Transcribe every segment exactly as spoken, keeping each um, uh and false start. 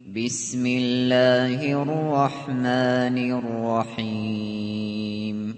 بسم الله الرحمن الرحيم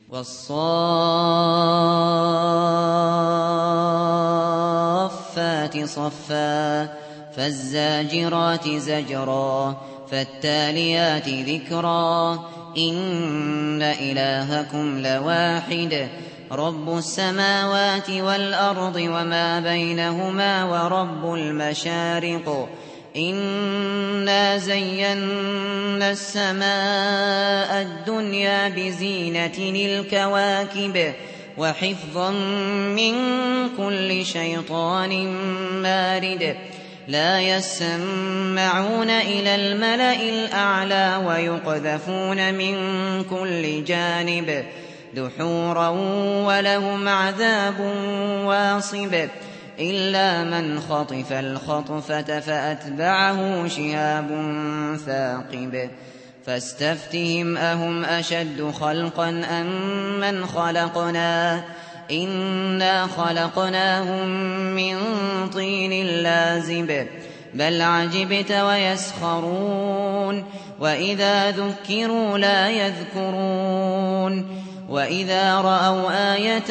والصافات صفا فالزاجرات زجرا فالتاليات ذكرا إن إلهكم لواحد رب السماوات والأرض وما بينهما ورب المشارق إنا زينا السماء الدنيا بزينة الكواكب وحفظا من كل شيطان مارد لا يسمعون إلى الملأ الأعلى ويقذفون من كل جانب دحورا ولهم عذاب واصب إلا من خطف الخطفة فأتبعه شهاب ثاقب فاستفتهم أهم أشد خلقا أم من خلقنا إنا خلقناهم من طين لازب بل عجبت ويسخرون وإذا ذكروا لا يذكرون وإذا رأوا آية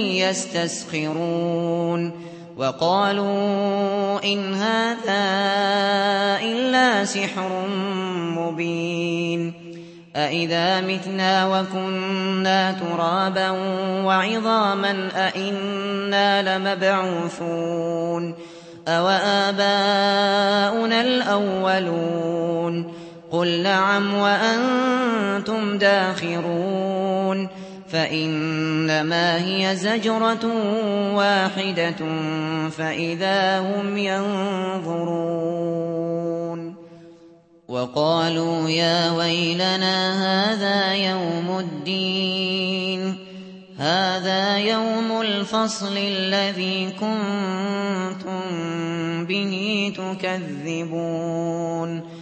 يستسخرون وقالوا إن هذا إلا سحر مبين أإذا متنا وكنا ترابا وعظاما أإنا لمبعوثون أوآباؤنا الأولون قل نعم وأنتم داخرون فإنما هي زجرة واحدة فإذا هم ينظرون وقالوا يا ويلنا هذا يوم الدين هذا يوم الفصل الذي كنتم به تكذبون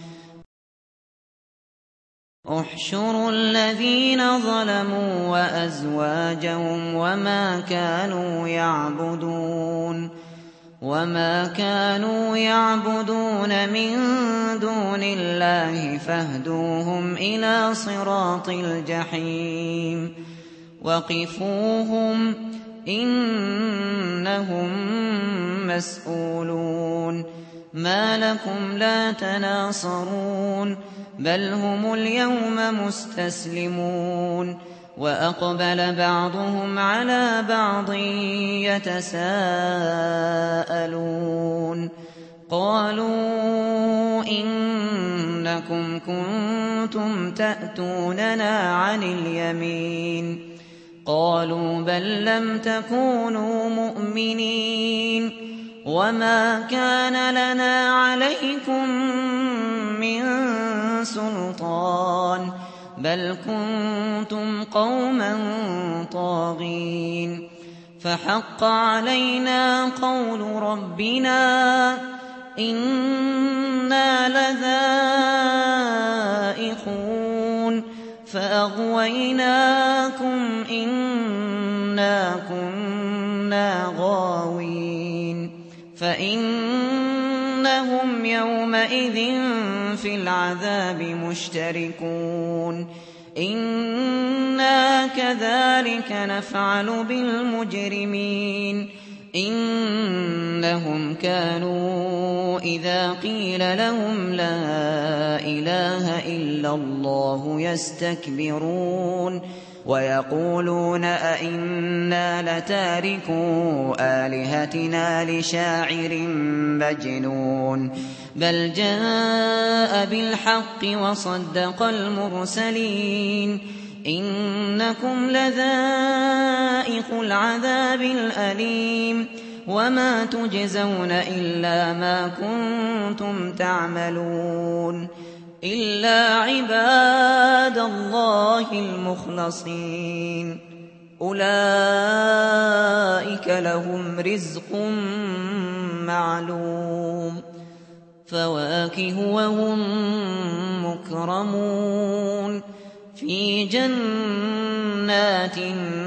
احشروا الذين ظلموا وأزواجهم وما كانوا يعبدون وما كانوا يعبدون من دون الله فاهدوهم إلى صراط الجحيم وقفوهم إنهم مسؤولون ما لكم لا تناصرون بل هم اليوم مستسلمون وأقبل بعضهم على بعض يتساءلون قالوا إنكم كنتم تأتوننا عن اليمين قالوا بل لم تكونوا مؤمنين وما كان لنا عليكم من سلطان بل كنتم قوما طاغين فحق علينا قول ربنا إنا لذائقون فأغويناكم إنا كنا غاوين فإنهم يومئذ في العذاب مشتركون إنا كذلك نفعل بالمجرمين إنهم كانوا إذا قيل لهم لا إله إلا الله يستكبرون ويقولون أئنا لتاركو آلهتنا لشاعر مجنون بل جاء بالحق وصدق المرسلين إنكم لذائق العذاب الأليم وما تجزون إلا ما كنتم تعملون إلا عباد الله المخلصين أولئك لهم رزق معلوم فواكه وهم مكرمون في جنات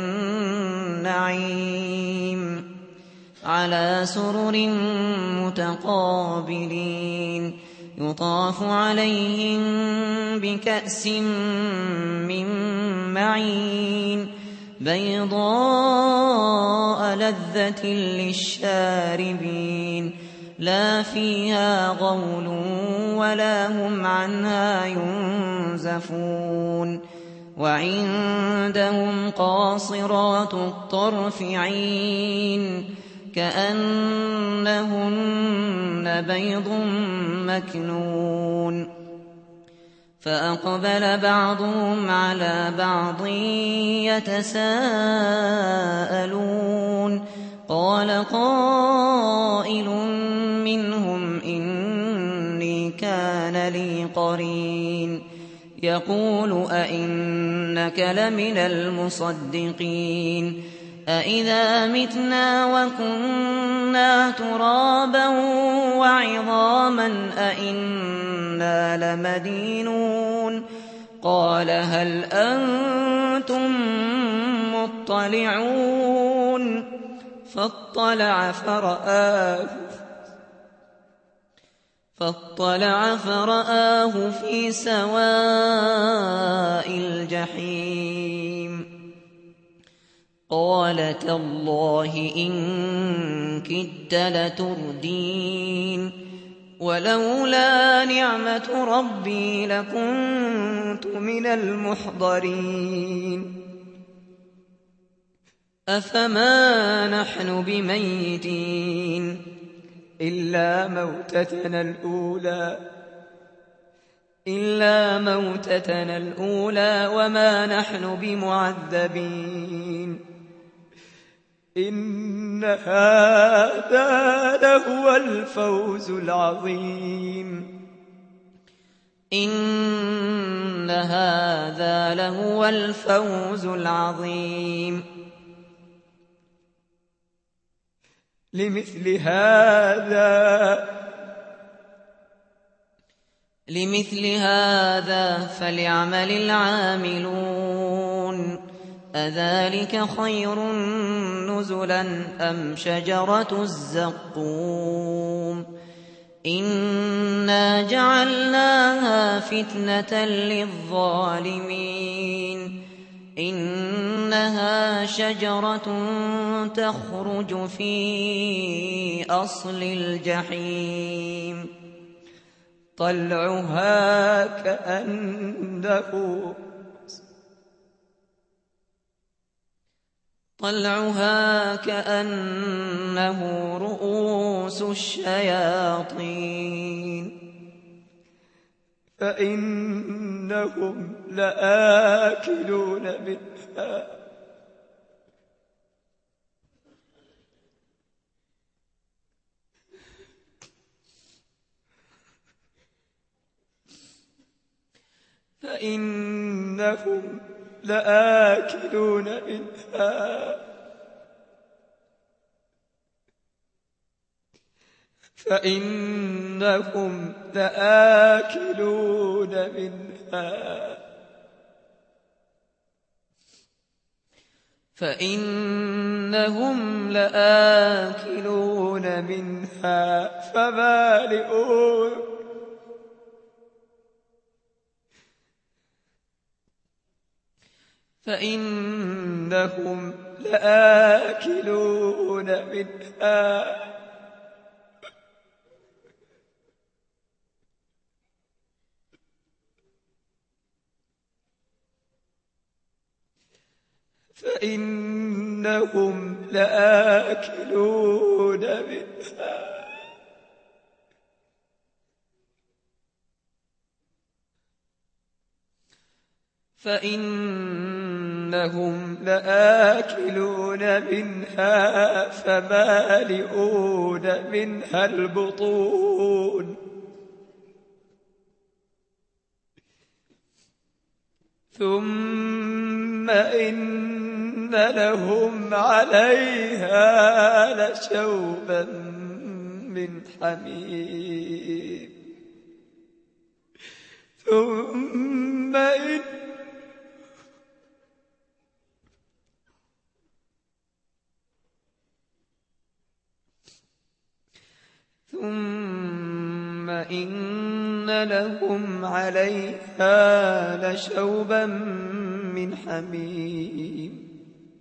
النعيم على سرر متقابلين يطاف عليهم بكأس من معين بيضاء لذة للشاربين لا فيها غول ولا هم عنها ينزفون وعندهم قاصرات الطرف عين كأنهن بيض مكنون فأقبل بعضهم على بعض يتساءلون قال قائل منهم إني كان لي قرين يقول أئنك لمن المصدقين أئذا متنا وكنا ترابا وعظاما أئنا لمدينون قال هل أنتم مطلعون فاطلع فرآه فاطلع فرآه في سواء الجحيم قال تالله إن كدت لتردين ولولا نعمة ربي لكنت من المحضرين أفما نحن بميتين إلا موتتنا الأولى إلا موتتنا الأولى وما نحن بمعذبين إن هذا لهو الفوز العظيم إن هذا لهو الفوز العظيم لمثل هذا لمثل هذا فليعمل العاملون أذلك خير نزلا أم شجرة الزقوم إنا جعلناها فتنة للظالمين إنها شجرة تخرج في أصل الجحيم طلعها كأنه طلعها كأنه رؤوس الشياطين فإنهم لآكلون منها فإنهم لآكلون منها فإنهم لآكلون منها فإنهم لآكلون منها فمالئون فإنهم لآكلون منها فإنهم لآكلون منها فإنهم لآكلون منها فمالئون منها البطون ثم إن لهم عليها لشوبا من حميم ثم إن ثم إن إن لهم عليها لشوبا من حميم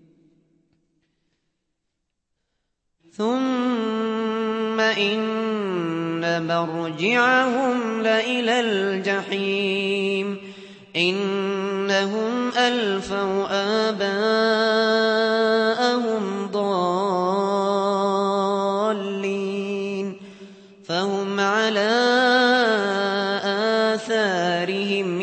ثم إن مرجعهم لإلى الجحيم إنهم ألفوا آباءهم ضالين فهم على آثارهم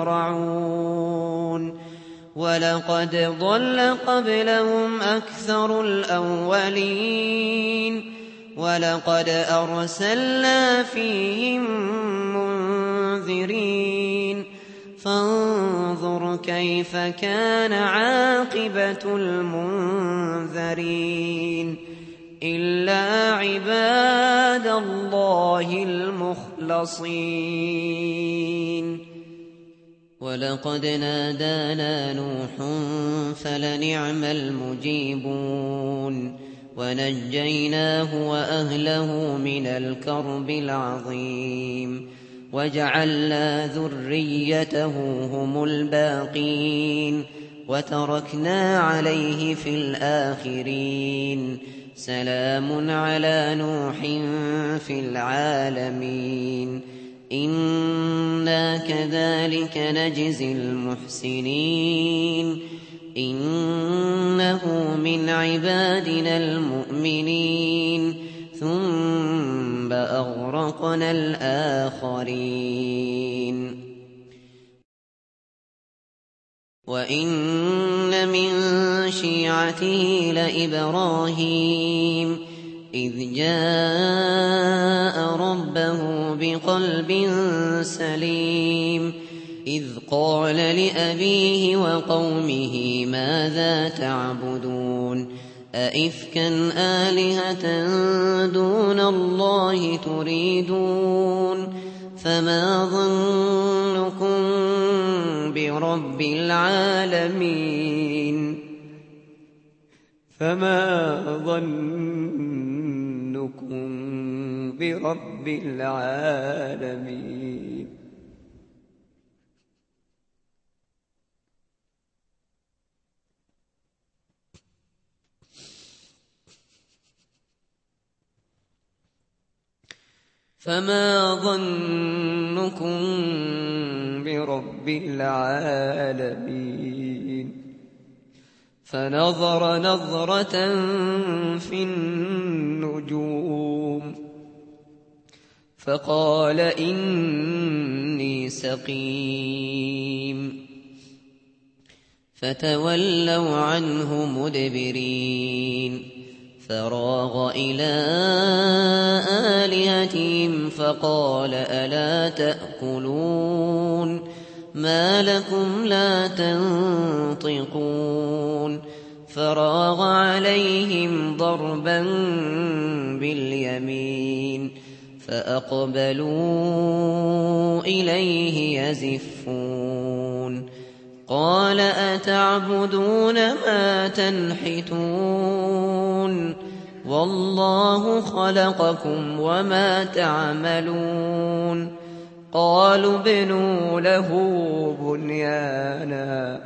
يهرعون ولقد ضل قبلهم أكثر الأولين ولقد أرسلنا فيهم منذرين فانظر كيف كان عاقبة المنذرين إلا عباد الله المخلصين ولقد نادانا نوح فلنعم المجيبون ونجيناه وأهله من الكرب العظيم وجعلنا ذريته هم الباقين وتركنا عليه في الآخرين سلام على نوح في العالمين إنا كذلك نجزي المحسنين إنه من عبادنا المؤمنين ثم أغرقنا الآخرين وإن من شيعته لإبراهيم إذ جاء ربه بقلب سليم إذ قال لأبيه وقومه ماذا تعبدون أئفكا آلهة دون الله تريدون فما ظنكم برب العالمين فما ظنكم برب العالمين فما ظنكم برب العالمين فنظر نظرة في النجوم فقال إني سقيم فتولوا عنه مدبرين فراغ إلى آلهتهم فقال ألا تأكلون ما لكم لا تنطقون فراغ عليهم ضربا باليمين فأقبلوا إليه يزفون قال أتعبدون ما تنحتون والله خلقكم وما تعملون قالوا ابنوا له بنيانا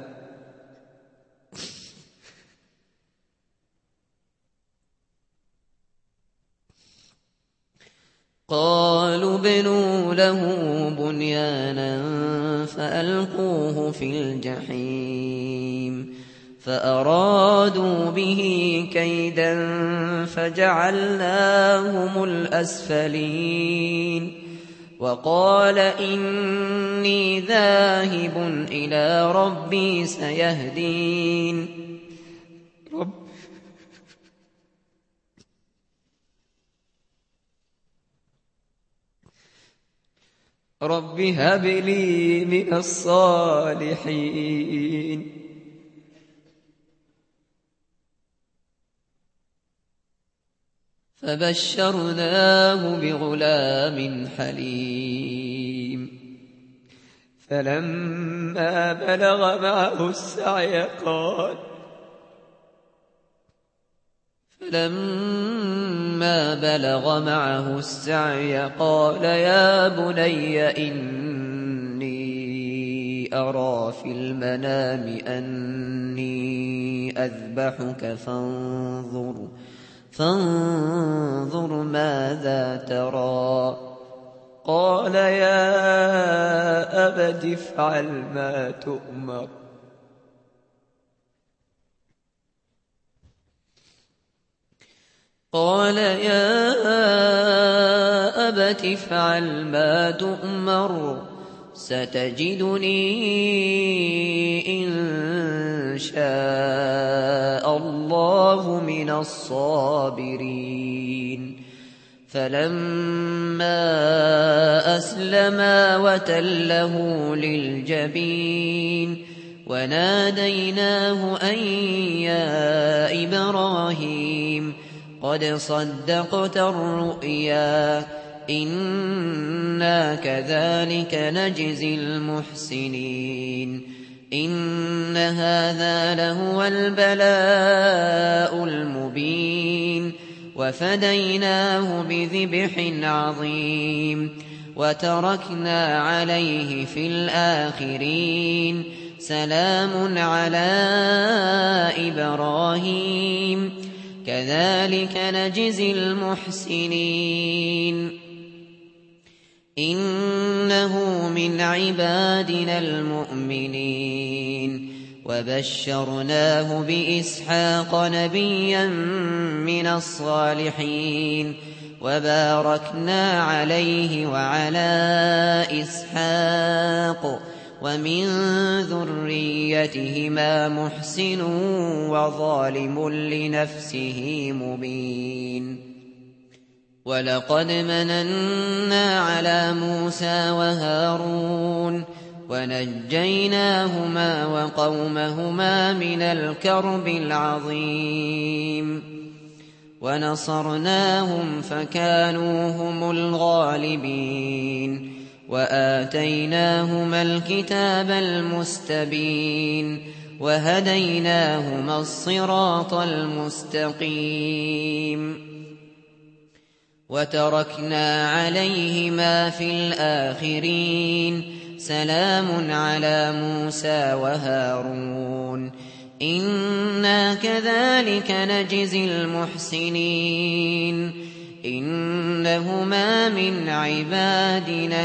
قالوا ابنوا له بنيانا فألقوه في الجحيم فأرادوا به كيدا فجعلناهم الأسفلين وقال إني ذاهب إلى ربي سيهدين رب رب هب لي من الصالحين فبشرناه بغلام حليم فلما بلغ معه السعي قال فلما بلغ معه السعي قال يا بني إني أرى في المنام أني أذبحك فانظر فانظر ماذا ترى. قال يا أبت افعل ما تؤمر قال يا أبت افعل ما تؤمر ستجدني إن شاء الله من الصابرين. فلما أسلما وتله للجبين وناديناه أن يا إبراهيم قد صدقت الرؤيا إنا كذلك نجزي المحسنين إن هذا لهو البلاء المبين وفديناه بذبح عظيم وتركنا عليه في الآخرين سلام على إبراهيم كذلك نجزي المحسنين إنه من عبادنا المؤمنين وبشرناه بإسحاق نبيا من الصالحين وباركنا عليه وعلى إسحاق ومن ذريتهما محسن وظالم لنفسه مبين. ولقد مننا على موسى وهارون ونجيناهما وقومهما من الكرب العظيم ونصرناهم فكانوا هم الغالبين وآتيناهما الكتاب المستبين وهديناهما الصراط المستقيم وتركنا عليهما في الآخرين سلام على موسى وهارون إنا كذلك نجزي المحسنين إنهما من عبادنا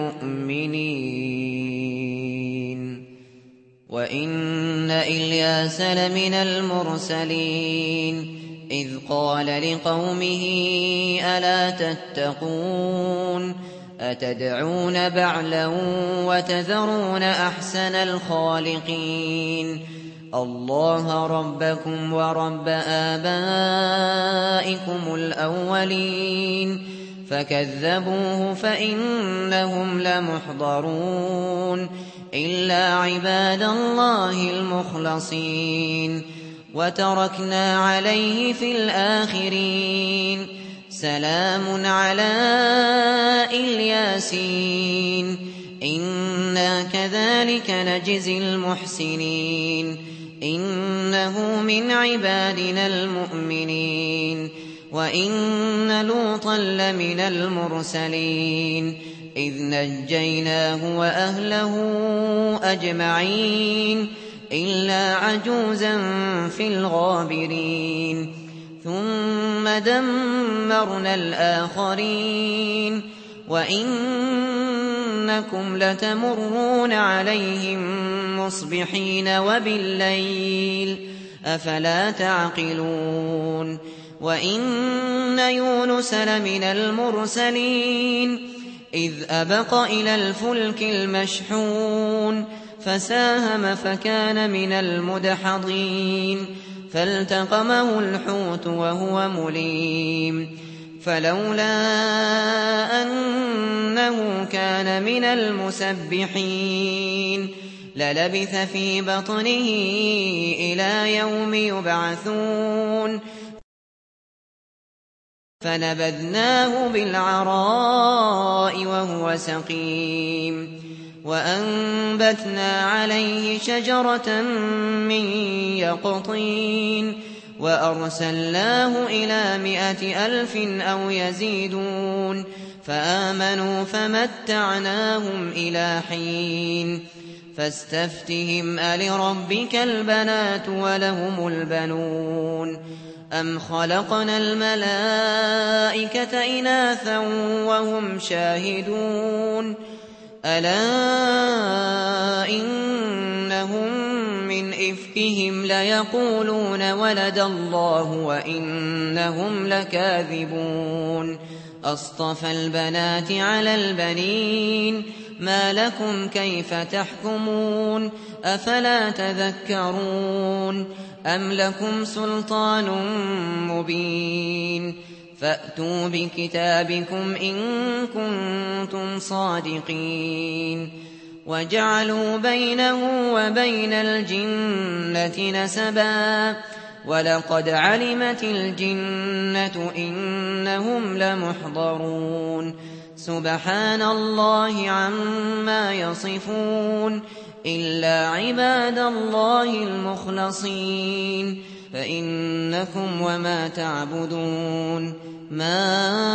المؤمنين. وإن إلياس لمن المرسلين إذ قال لقومه ألا تتقون أتدعون بعلا وتذرون أحسن الخالقين الله ربكم ورب آبائكم الأولين فكذبوه فإنهم لمحضرون إلا عباد الله المخلصين وتركنا عليه في الآخرين سلام على الياسين إنا كذلك نجزي المحسنين إنه من عبادنا المؤمنين. وإن لوطا لمن المرسلين إذ نجيناه وأهله أجمعين إلا عجوزا في الغابرين ثم دمرنا الآخرين وإنكم لتمرون عليهم مصبحين وبالليل أفلا تعقلون. وإن يونس لمن المرسلين إذ أبق إلى الفلك المشحون فساهم فكان من المدحضين فالتقمه الحوت وهو مليم فلولا أنه كان من المسبحين للبث في بطنه إلى يوم يبعثون فنبذناه بالعراء وهو سقيم وأنبتنا عليه شجرة من يقطين وأرسلناه إلى مائة ألف أو يزيدون فآمنوا فمتعناهم إلى حين فاستفتهم ألربك البنات ولهم البنون أم خلقنا الملائكة إناثا وهم شاهدون ألا إنهم من إفكهم ليقولون ولد الله وإنهم لكاذبون أصطفى البنات على البنين ما لكم كيف تحكمون أفلا تذكرون أم لكم سلطان مبين فأتوا بكتابكم إن كنتم صادقين وجعلوا بينه وبين الجنة نسبا ولقد علمت الجنة إنهم لمحضرون سبحان الله عما يصفون إلا عباد الله المخلصين فإنكم وما تعبدون ما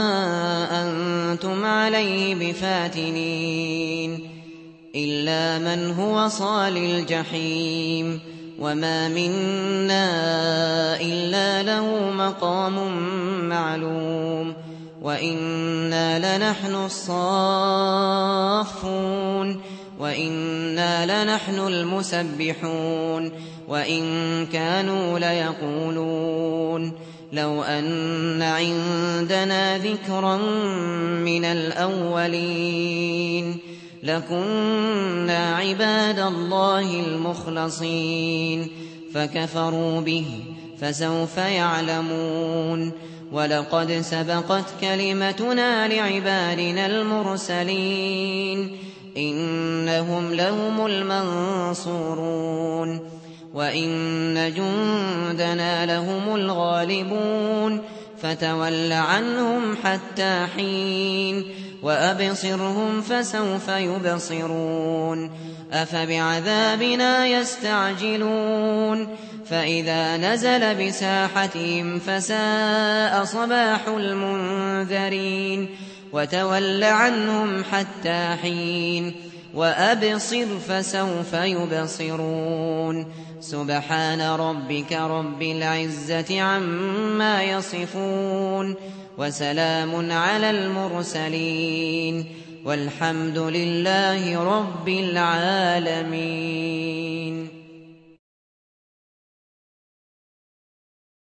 أنتم عليه بفاتنين إلا من هو صال الجحيم وما منا إلا له مقام معلوم وإنا لنحن الصافون وإنا لنحن المسبحون وإن كانوا ليقولون لو أن عندنا ذكرا من الأولين لكنا عباد الله المخلصين فكفروا به فسوف يعلمون ولقد سبقت كلمتنا لعبادنا المرسلين إنهم لهم المنصورون وإن جندنا لهم الغالبون فتول عنهم حتى حين وأبصرهم فسوف يبصرون أفبعذابنا يستعجلون فإذا نزل بساحتهم فساء صباح المنذرين وتول عنهم حتى حين وأبصر فسوف يبصرون سبحان ربك رب العزة عما يصفون وسلام على المرسلين والحمد لله رب العالمين.